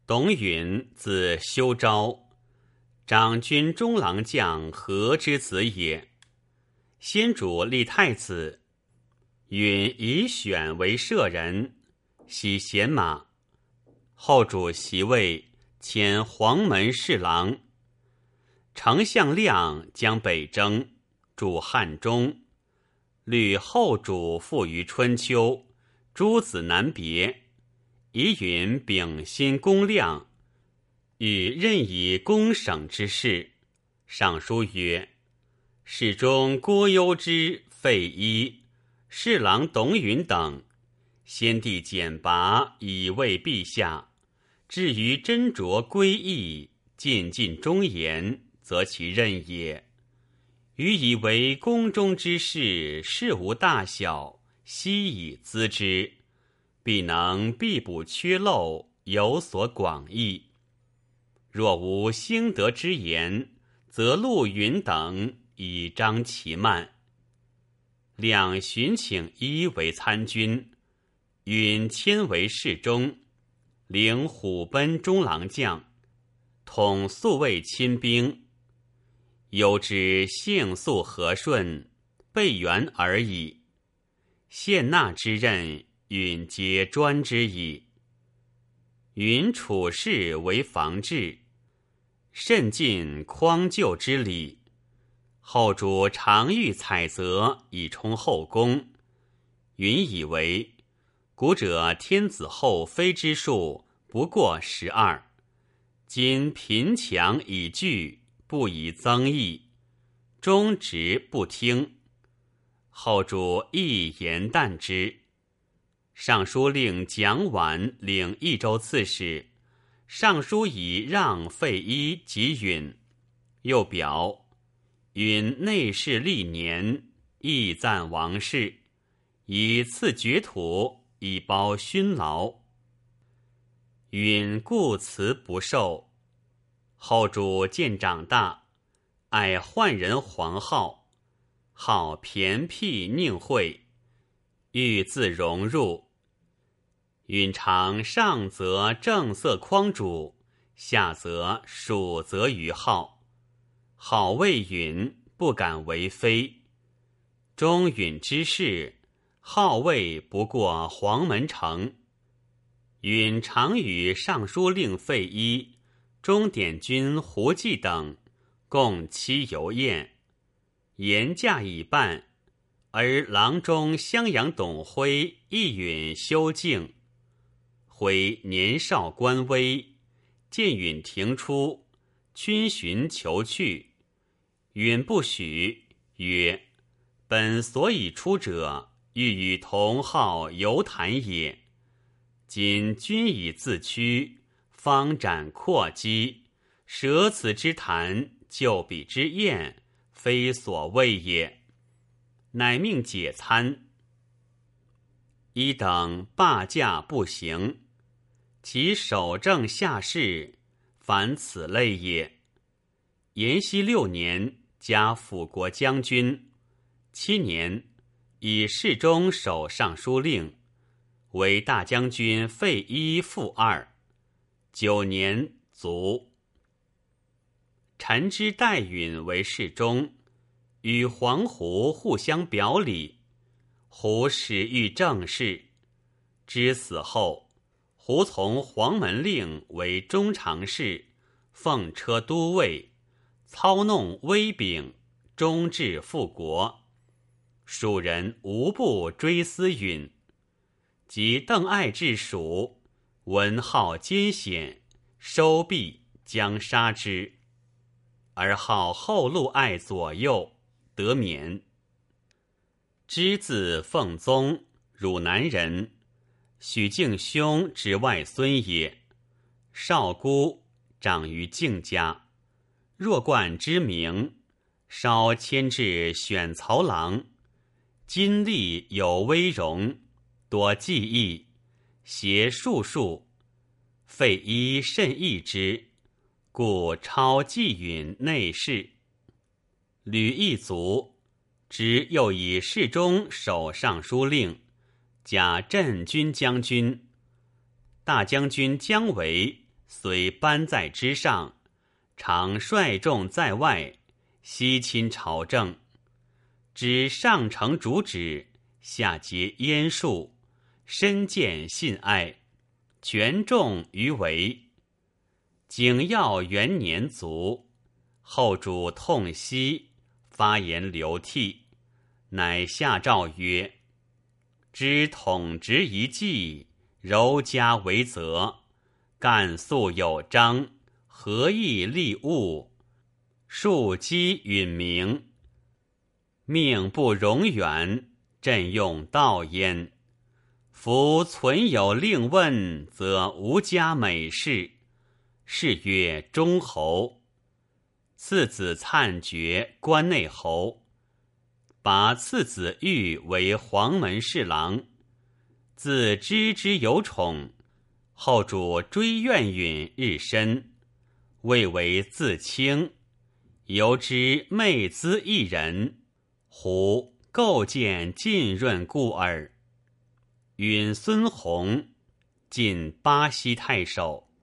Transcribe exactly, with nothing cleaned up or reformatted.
董允字修昭，长军中郎将何之子也。先主立太子，允以选为舍人，喜贤马。后主袭位，迁黄门侍郎。丞相亮将北征，驻汉中，虑后主富于春秋，诸子难别，以允秉心公亮，与任以公省之事。上书曰：侍中郭攸之、费祎、侍郎董允等，先帝简拔以慰陛下，至于斟酌归义，尽尽忠言，则其任也。予以为宫中之事，事无大小，悉以咨之，必能必补缺漏，有所广益。若无兴德之言，则陆允等以彰其慢。两寻请一为参军，允迁为侍中，领虎贲中郎将，统宿卫亲兵。攸之性素和顺，备元而已。献纳之任，允皆专之矣。允处事为防治，甚尽匡救之礼。后主常欲采择以充后宫，允以为古者天子后妃之数不过十二，今贫强已聚，不以增益，忠直不听。后主亦言惮之。尚书令蒋琬领益州刺史，上书以让费祎及允，又表允内侍历年，亦赞王室，以赐爵土，以包勋劳。允故辞不受。后主见长大，爱宦人黄皓，好偏僻佞秽，欲自融入。允常上则正色匡主，下则属责于皓。好谓允，不敢为非。忠允之事，皓谓不过黄门城。允常与尚书令费祎、中典军胡济等共期游宴，言驾已半，而郎中襄阳董辉亦允修敬。辉年少官微，见允庭出，逡寻求去，允不许，曰：本所以出者，欲与同好游谈也。今君以自屈，方展阔机，舍此之谈，就彼之宴，非所谓也。乃命解参。一等罢驾不行，其守正下士，凡此类也。延熙六年，加辅国将军。七年，以侍中守尚书令，为大将军费祎副二。九年卒。陈之代允为侍中，与黄胡互相表里。胡始欲政事，之死后，胡从黄门令为中常侍，奉车都尉，操弄威柄，终至复国。蜀人无不追思允。及邓艾至蜀，闻号艰险，收毕将杀之，而号后路艾左右，得免。之字奉宗，汝南人，许敬兄之外孙也。少孤，长于敬家，弱冠之名，稍迁至选曹郎。今立有威容，多技艺，携术数，费祎甚异之，故超纪允内侍。吕义卒，之又以侍中守尚书令，加镇军将军。大将军姜维虽班在之上，常率众在外，悉亲朝政。知上承主旨，下结燕术，身见信爱，权重于为。景耀元年卒，后主痛惜，发言流涕，乃下诏曰：知统直一计，柔加为责，干肃有章，合议立务，庶积允明，命不容远，朕用道焉。夫存有令问，则无加美事，是曰中侯。次子粲爵关内侯，拔次子玉为黄门侍郎，自知之有宠，后主追怨允日深，未为自轻，由之媚滋一人，胡构见浸润故耳。允孙弘，晋巴西太守。